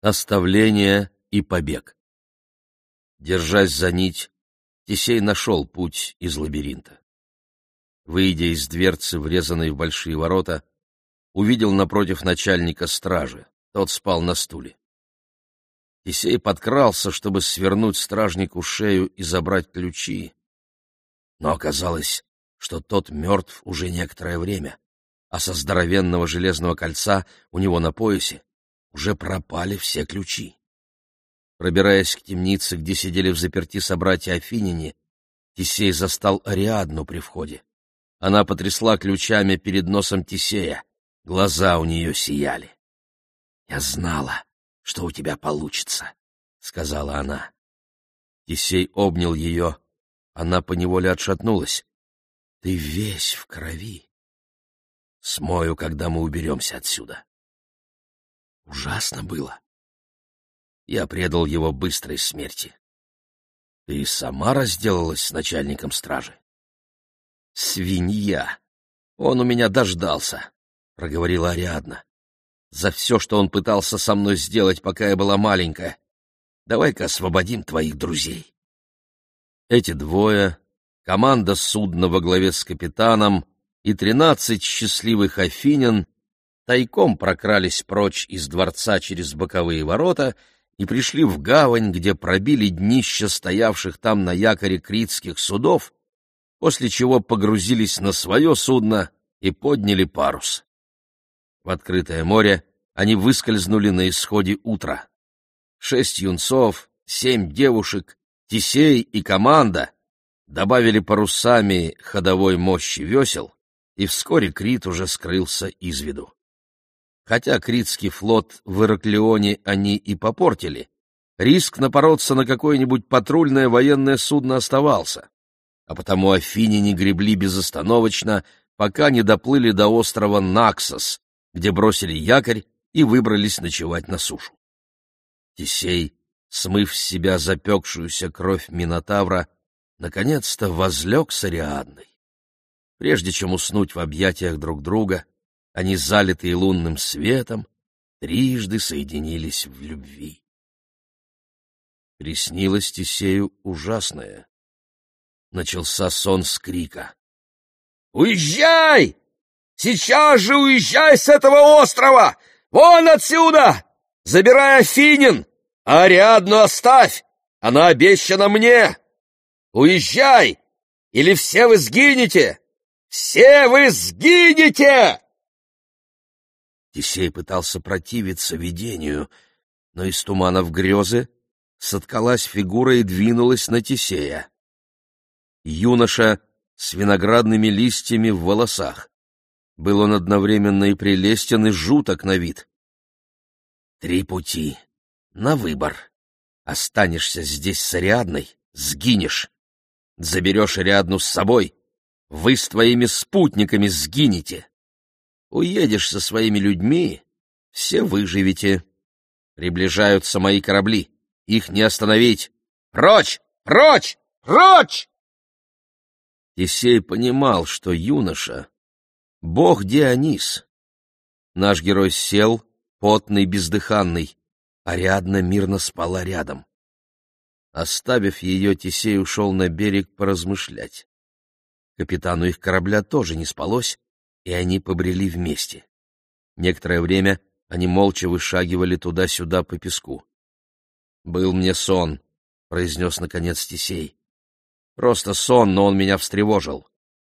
Оставление и побег. Держась за нить, Тесей нашел путь из лабиринта. Выйдя из дверцы, врезанной в большие ворота, увидел напротив начальника стражи. Тот спал на стуле. Тесей подкрался, чтобы свернуть стражнику шею и забрать ключи. Но оказалось, что тот мертв уже некоторое время, а со здоровенного железного кольца у него на поясе уже пропали все ключи. Пробираясь к темнице, где сидели взаперти собратья Афиняне, Тесей застал Ариадну при входе. Она потрясла ключами перед носом Тесея. Глаза у нее сияли. — Я знала, что у тебя получится, — сказала она. Тесей обнял ее. Она поневоле отшатнулась. — Ты весь в крови. Смою, когда мы уберемся отсюда. Ужасно было. Я предал его быстрой смерти. Ты сама разделалась с начальником стражи? Свинья! Он у меня дождался, — проговорила Ариадна. За все, что он пытался со мной сделать, пока я была маленькая. Давай-ка освободим твоих друзей. Эти двое, команда судна во главе с капитаном и 13 счастливых афинян тайком прокрались прочь из дворца через боковые ворота и пришли в гавань, где пробили днища стоявших там на якоре критских судов, после чего погрузились на свое судно и подняли парус. В открытое море они выскользнули на исходе утра. 6 юнцов, 7 девушек, Тесей и команда добавили парусами ходовой мощи весел, и вскоре Крит уже скрылся из виду. Хотя критский флот в Ираклионе они и попортили, риск напороться на какое-нибудь патрульное военное судно оставался, а потому афиняне гребли безостановочно, пока не доплыли до острова Наксос, где бросили якорь и выбрались ночевать на сушу. Тесей, смыв с себя запекшуюся кровь Минотавра, наконец-то возлег с Ариадной. Прежде чем уснуть в объятиях друг друга, они, залитые лунным светом, трижды соединились в любви. Приснилось Тесею ужасное. Начался сон с крика. «Уезжай! Сейчас же уезжай с этого острова! Вон отсюда! Забирай Афинин, а Ариадну оставь! Она обещана мне! Уезжай! Или все вы сгинете! Все вы сгинете!» Тесей пытался противиться видению, но из туманов грезы соткалась фигура и двинулась на Тесея. Юноша с виноградными листьями в волосах. Был он одновременно и прелестен, и жуток на вид. 3 пути. На выбор. Останешься здесь с Ариадной — сгинешь. Заберешь Ариадну с собой — вы с твоими спутниками сгинете. Уедешь со своими людьми — все выживете. Приближаются мои корабли. Их не остановить. Прочь! Прочь! Прочь! Тесей понимал, что юноша — бог Дионис. Наш герой сел, потный, бездыханный. Ариадна мирно спала рядом. Оставив ее, Тесей ушел на берег поразмышлять. Капитану их корабля тоже не спалось, и они побрели вместе. Некоторое время они молча вышагивали туда-сюда по песку. «Был мне сон», — произнес наконец Тесей. «Просто сон, но он меня встревожил».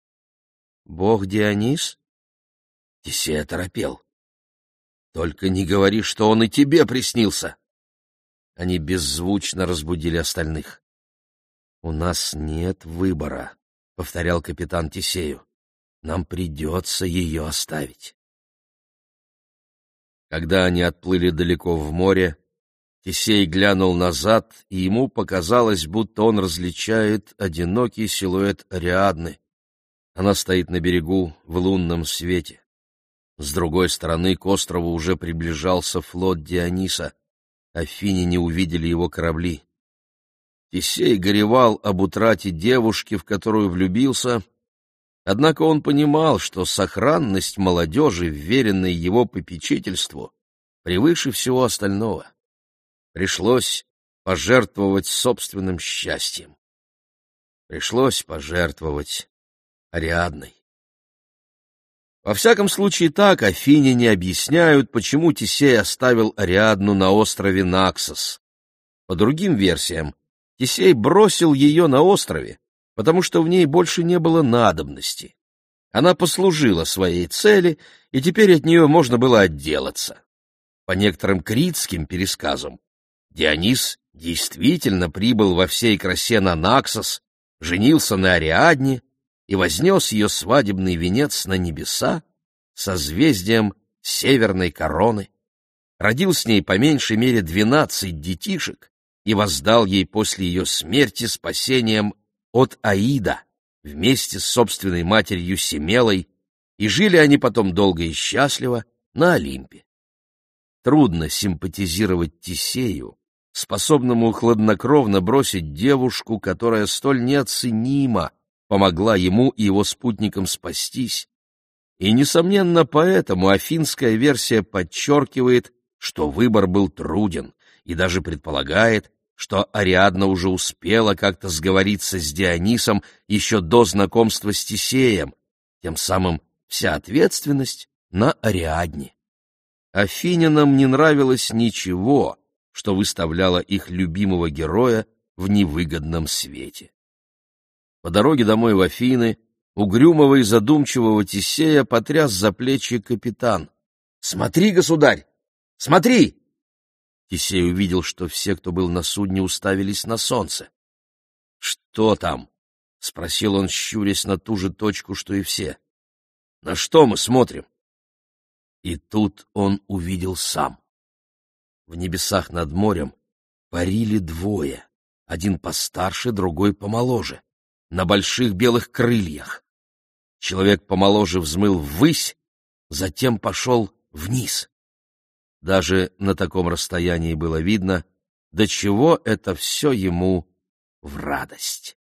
«Бог Дионис?» Тесей оторопел. «Только не говори, что он и тебе приснился!» Они беззвучно разбудили остальных. «У нас нет выбора», — повторял капитан Тесею. «Нам придется ее оставить». Когда они отплыли далеко в море, Тесей глянул назад, и ему показалось, будто он различает одинокий силуэт Ариадны. Она стоит на берегу в лунном свете. С другой стороны к острову уже приближался флот Диониса. Афиняне увидели его корабли. Тесей горевал об утрате девушки, в которую влюбился, однако он понимал, что сохранность молодежи, вверенной его попечительству, превыше всего остального. Пришлось пожертвовать собственным счастьем. Пришлось пожертвовать Ариадной. Во всяком случае, так афиняне объясняют, почему Тесей оставил Ариадну на острове Наксос. По другим версиям, Тесей бросил ее на острове, потому что в ней больше не было надобности. Она послужила своей цели, и теперь от нее можно было отделаться. По некоторым критским пересказам, Дионис действительно прибыл во всей красе на Наксос, женился на Ариадне и вознес ее свадебный венец на небеса созвездием северной короны, родил с ней по меньшей мере 12 детишек и воздал ей после ее смерти спасением от Аида вместе с собственной матерью Семелой, и жили они потом долго и счастливо на Олимпе. Трудно симпатизировать Тесею, способному хладнокровно бросить девушку, которая столь неоценимо помогла ему и его спутникам спастись. И, несомненно, поэтому афинская версия подчеркивает, что выбор был труден, и даже предполагает, что Ариадна уже успела как-то сговориться с Дионисом еще до знакомства с Тесеем, тем самым вся ответственность на Ариадне. Афинянам не нравилось ничего, что выставляло их любимого героя в невыгодном свете. По дороге домой в Афины угрюмого и задумчивого Тесея потряс за плечи капитан. — Смотри, государь! Смотри! Тесей увидел, что все, кто был на судне, уставились на солнце. — Что там? — спросил он, щурясь на ту же точку, что и все. — На что мы смотрим? И тут он увидел сам. В небесах над морем парили двое, один постарше, другой помоложе, на больших белых крыльях. Человек помоложе взмыл ввысь, затем пошел вниз. Даже на таком расстоянии было видно, до чего это все ему в радость.